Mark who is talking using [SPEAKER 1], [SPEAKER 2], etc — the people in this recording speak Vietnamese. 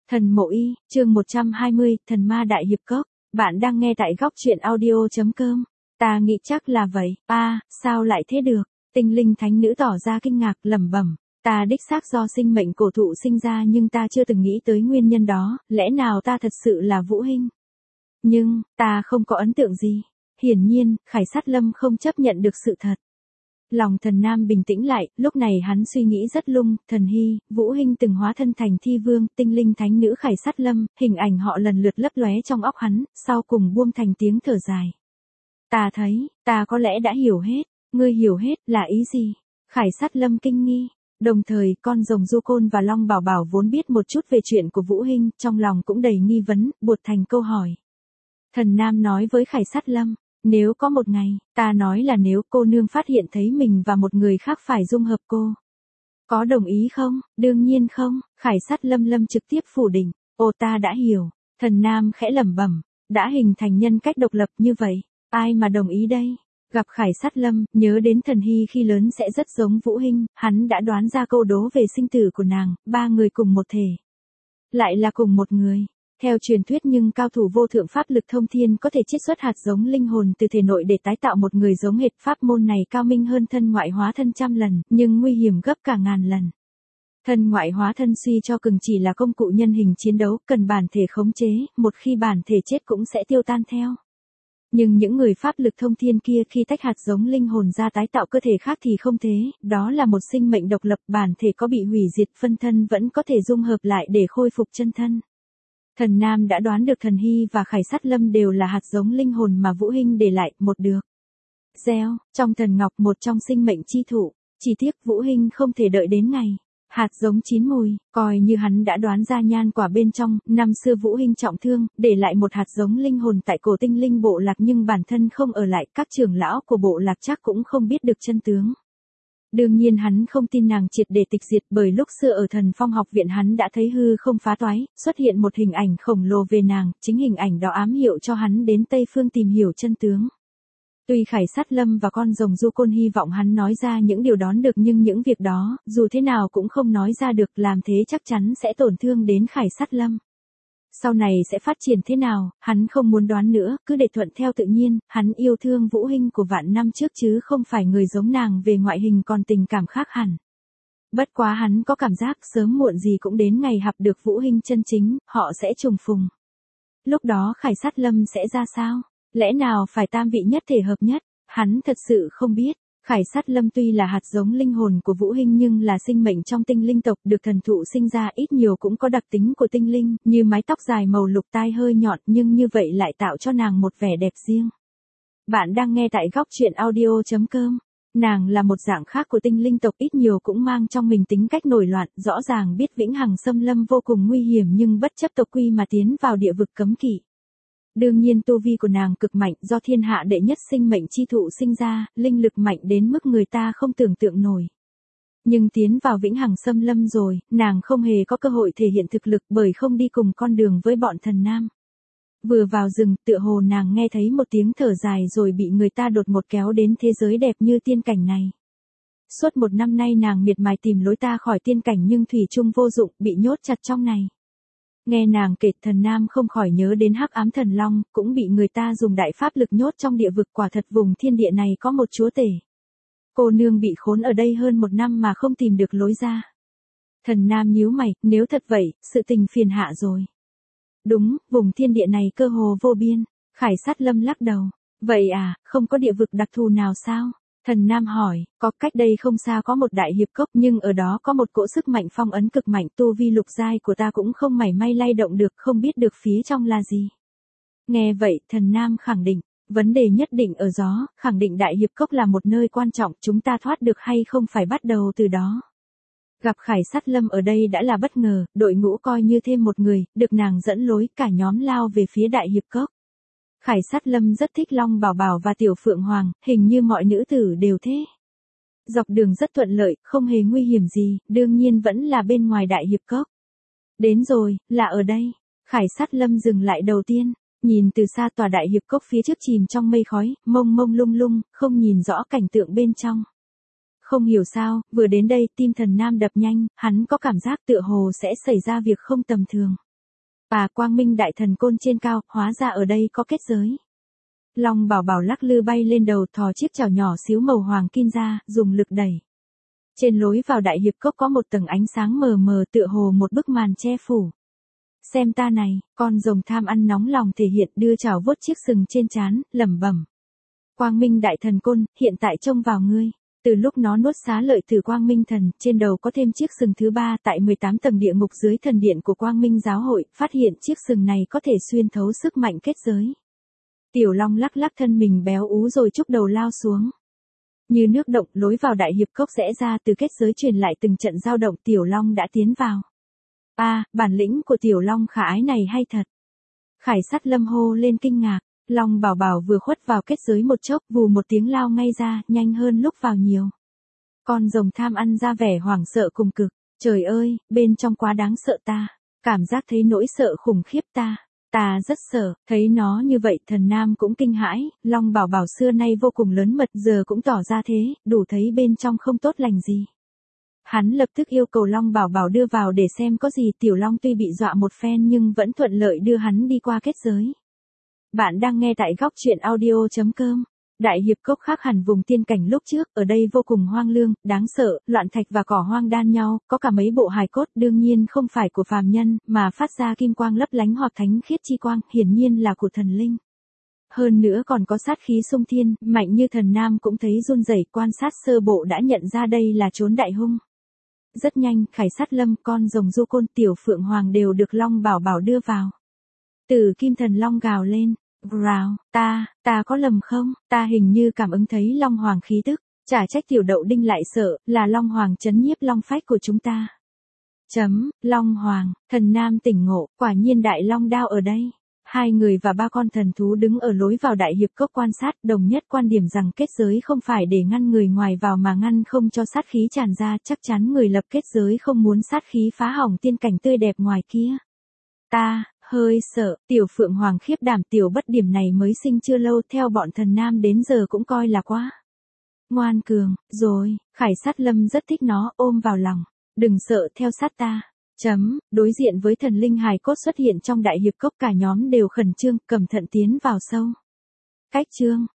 [SPEAKER 1] Thần Mộ Y, chương 120, Thần Ma Đại Hiệp Cốc. Bạn đang nghe tại góc truyện audio.com. Ta nghĩ chắc là vậy. Sao lại thế được? Tinh linh thánh nữ tỏ ra kinh ngạc, lẩm bẩm. Ta đích xác do sinh mệnh cổ thụ sinh ra nhưng ta chưa từng nghĩ tới nguyên nhân đó, lẽ nào ta thật sự là Vũ Hinh? Nhưng, ta không có ấn tượng gì. Hiển nhiên, Khải Sát Lâm không chấp nhận được sự thật. Lòng Thần Nam bình tĩnh lại, lúc này hắn suy nghĩ rất lung, Thần Hy, Vũ Hinh từng hóa thân thành thi vương, tinh linh thánh nữ Khải Sát Lâm, hình ảnh họ lần lượt lấp lóe trong óc hắn, sau cùng buông thành tiếng thở dài. Ta thấy, ta có lẽ đã hiểu hết, ngươi hiểu hết là ý gì? Khải Sát Lâm kinh nghi. Đồng thời, con rồng Du Côn và Long Bảo Bảo vốn biết một chút về chuyện của Vũ Hinh, trong lòng cũng đầy nghi vấn, buột thành câu hỏi. Thần Nam nói với Khải Sát Lâm. Nếu có một ngày, ta nói là nếu cô nương phát hiện thấy mình và một người khác phải dung hợp cô. Có đồng ý không? Đương nhiên không, Khải Sát Lâm trực tiếp phủ định. Ồ, ta đã hiểu. Thần Nam khẽ lẩm bẩm, đã hình thành nhân cách độc lập như vậy, ai mà đồng ý đây? Gặp Khải Sát Lâm, nhớ đến Thần Hy khi lớn sẽ rất giống Vũ Hinh, hắn đã đoán ra câu đố về sinh tử của nàng, ba người cùng một thể. Lại là cùng một người. Theo truyền thuyết nhưng cao thủ vô thượng pháp lực thông thiên có thể chiết xuất hạt giống linh hồn từ thể nội để tái tạo một người giống hệt, pháp môn này cao minh hơn thân ngoại hóa thân trăm lần, nhưng nguy hiểm gấp cả ngàn lần. Thân ngoại hóa thân suy cho cùng chỉ là công cụ nhân hình chiến đấu, cần bản thể khống chế, một khi bản thể chết cũng sẽ tiêu tan theo. Nhưng những người pháp lực thông thiên kia khi tách hạt giống linh hồn ra tái tạo cơ thể khác thì không thế, đó là một sinh mệnh độc lập, bản thể có bị hủy diệt phân thân vẫn có thể dung hợp lại để khôi phục chân thân. Thần Nam đã đoán được Thần Hy và Khải Sát Lâm đều là hạt giống linh hồn mà Vũ Hinh để lại, một được gieo trong thần ngọc, một trong sinh mệnh chi thụ, chỉ tiếc Vũ Hinh không thể đợi đến ngày hạt giống chín mùi, coi như hắn đã đoán ra nhan quả bên trong. Năm xưa Vũ Hinh trọng thương, để lại một hạt giống linh hồn tại cổ tinh linh bộ lạc nhưng bản thân không ở lại, các trưởng lão của bộ lạc chắc cũng không biết được chân tướng. Đương nhiên hắn không tin nàng triệt để tịch diệt, bởi lúc xưa ở Thần Phong học viện hắn đã thấy hư không phá toái, xuất hiện một hình ảnh khổng lồ về nàng, chính hình ảnh đó ám hiệu cho hắn đến Tây Phương tìm hiểu chân tướng. Tuy Khải Sát Lâm và con rồng Du Côn hy vọng hắn nói ra những điều đoán được nhưng những việc đó, dù thế nào cũng không nói ra được, làm thế chắc chắn sẽ tổn thương đến Khải Sát Lâm. Sau này sẽ phát triển thế nào, hắn không muốn đoán nữa, cứ để thuận theo tự nhiên, hắn yêu thương Vũ Hinh của vạn năm trước chứ không phải người giống nàng về ngoại hình còn tình cảm khác hẳn. Bất quá hắn có cảm giác sớm muộn gì cũng đến ngày gặp được Vũ Hinh chân chính, họ sẽ trùng phùng. Lúc đó Khải Sát Lâm sẽ ra sao? Lẽ nào phải tam vị nhất thể hợp nhất? Hắn thật sự không biết. Khải Sát Lâm tuy là hạt giống linh hồn của Vũ Hinh nhưng là sinh mệnh trong tinh linh tộc, được thần thụ sinh ra, ít nhiều cũng có đặc tính của tinh linh, như mái tóc dài màu lục, tai hơi nhọn, nhưng như vậy lại tạo cho nàng một vẻ đẹp riêng. Bạn đang nghe tại góc truyện audio.com. Nàng là một dạng khác của tinh linh tộc, ít nhiều cũng mang trong mình tính cách nổi loạn, rõ ràng biết vĩnh hằng xâm lâm vô cùng nguy hiểm nhưng bất chấp tộc quy mà tiến vào địa vực cấm kỵ. Đương nhiên tu vi của nàng cực mạnh, do thiên hạ đệ nhất sinh mệnh chi thụ sinh ra, linh lực mạnh đến mức người ta không tưởng tượng nổi. Nhưng tiến vào vĩnh hằng xâm lâm rồi, nàng không hề có cơ hội thể hiện thực lực bởi không đi cùng con đường với bọn Thần Nam. Vừa vào rừng, tựa hồ nàng nghe thấy một tiếng thở dài rồi bị người ta đột ngột kéo đến thế giới đẹp như tiên cảnh này. Suốt một năm nay nàng miệt mài tìm lối ta khỏi tiên cảnh nhưng thủy chung vô dụng, bị nhốt chặt trong này. Nghe nàng kể, Thần Nam không khỏi nhớ đến Hắc Ám Thần Long, cũng bị người ta dùng đại pháp lực nhốt trong địa vực, quả thật vùng thiên địa này có một chúa tể. Cô nương bị khốn ở đây hơn một năm mà không tìm được lối ra. Thần Nam nhíu mày, nếu thật vậy, sự tình phiền hạ rồi. Đúng, vùng thiên địa này cơ hồ vô biên. Khải Sát Lâm lắc đầu. Vậy à, không có địa vực đặc thù nào sao? Thần Nam hỏi, có, cách đây không xa có một đại hiệp cốc nhưng ở đó có một cỗ sức mạnh phong ấn cực mạnh, tu vi lục giai của ta cũng không mảy may lay động được, không biết được phía trong là gì. Nghe vậy, Thần Nam khẳng định, vấn đề nhất định ở gió, khẳng định đại hiệp cốc là một nơi quan trọng, chúng ta thoát được hay không phải bắt đầu từ đó. Gặp Khải Sát Lâm ở đây đã là bất ngờ, đội ngũ coi như thêm một người, được nàng dẫn lối, cả nhóm lao về phía đại hiệp cốc. Khải Sát Lâm rất thích Long Bảo Bảo và Tiểu Phượng Hoàng, hình như mọi nữ tử đều thế. Dọc đường rất thuận lợi, không hề nguy hiểm gì, đương nhiên vẫn là bên ngoài đại hiệp cốc. Đến rồi, là ở đây. Khải Sát Lâm dừng lại đầu tiên, nhìn từ xa tòa đại hiệp cốc phía trước chìm trong mây khói, mông mông lung lung, không nhìn rõ cảnh tượng bên trong. Không hiểu sao, vừa đến đây tim Thần Nam đập nhanh, hắn có cảm giác tựa hồ sẽ xảy ra việc không tầm thường. Quang minh đại thần côn trên cao, hóa ra ở đây có kết giới. Long Bảo Bảo lắc lư bay lên đầu, thò chiếc chảo nhỏ xíu màu hoàng kim ra, dùng lực đẩy. Trên lối vào đại hiệp cốc có một tầng ánh sáng mờ mờ tựa hồ một bức màn che phủ. Xem ta này, con rồng tham ăn nóng lòng thể hiện, đưa chảo vuốt chiếc sừng trên trán, lẩm bẩm. Quang minh đại thần côn, hiện tại trông vào ngươi. Từ lúc nó nuốt xá lợi từ Quang Minh Thần, trên đầu có thêm chiếc sừng thứ 3 tại 18 tầng địa ngục dưới thần điện của Quang Minh giáo hội, phát hiện chiếc sừng này có thể xuyên thấu sức mạnh kết giới. Tiểu Long lắc lắc thân mình béo ú rồi chúc đầu lao xuống. Như nước động, lối vào đại hiệp cốc rẽ ra, từ kết giới truyền lại từng trận dao động, Tiểu Long đã tiến vào. Bản lĩnh của Tiểu Long khả ái này hay thật. Khải Sát Lâm hô lên kinh ngạc. Long Bảo Bảo vừa khuất vào kết giới một chốc, vù một tiếng lao ngay ra, nhanh hơn lúc vào nhiều. Con rồng tham ăn ra vẻ hoảng sợ cùng cực. Trời ơi, bên trong quá đáng sợ ta. Cảm giác thấy nỗi sợ khủng khiếp ta. Ta rất sợ, thấy nó như vậy Thần Nam cũng kinh hãi, Long Bảo Bảo xưa nay vô cùng lớn mật giờ cũng tỏ ra thế, đủ thấy bên trong không tốt lành gì. Hắn lập tức yêu cầu Long Bảo Bảo đưa vào để xem có gì. Tiểu Long tuy bị dọa một phen nhưng vẫn thuận lợi đưa hắn đi qua kết giới. Bạn đang nghe tại góc truyện audio.com. Đại hiệp cốc khác hẳn vùng tiên cảnh lúc trước, ở đây vô cùng hoang lương, đáng sợ, loạn thạch và cỏ hoang đan nhau, có cả mấy bộ hài cốt đương nhiên không phải của phàm nhân, mà phát ra kim quang lấp lánh hoặc thánh khiết chi quang, hiển nhiên là của thần linh. Hơn nữa còn có sát khí xung thiên, mạnh như Thần Nam cũng thấy run rẩy, quan sát sơ bộ đã nhận ra đây là trốn đại hung. Rất nhanh, Khải Sát Lâm, con rồng du côn, Tiểu Phượng Hoàng đều được Long Bảo Bảo đưa vào. Tử Kim Thần Long gào lên, rào, ta có lầm không? Ta hình như cảm ứng thấy Long Hoàng khí tức, chả trách Tiểu Đậu Đinh lại sợ, là Long Hoàng trấn nhiếp Long phách của chúng ta. Long Hoàng, Thần Nam tỉnh ngộ, quả nhiên Đại Long Đao ở đây. Hai người và ba con thần thú đứng ở lối vào đại hiệp cốc quan sát, đồng nhất quan điểm rằng kết giới không phải để ngăn người ngoài vào mà ngăn không cho sát khí tràn ra, chắc chắn người lập kết giới không muốn sát khí phá hỏng tiên cảnh tươi đẹp ngoài kia. Ta hơi sợ, Tiểu Phượng Hoàng khiếp đảm, tiểu bất điểm này mới sinh chưa lâu, theo bọn Thần Nam đến giờ cũng coi là quá ngoan cường rồi. Khải Sát Lâm rất thích nó, ôm vào lòng. Đừng sợ, theo sát ta. Đối diện với thần linh hài cốt xuất hiện trong đại hiệp cốc, cả nhóm đều khẩn trương, cẩn thận tiến vào sâu. Cách chương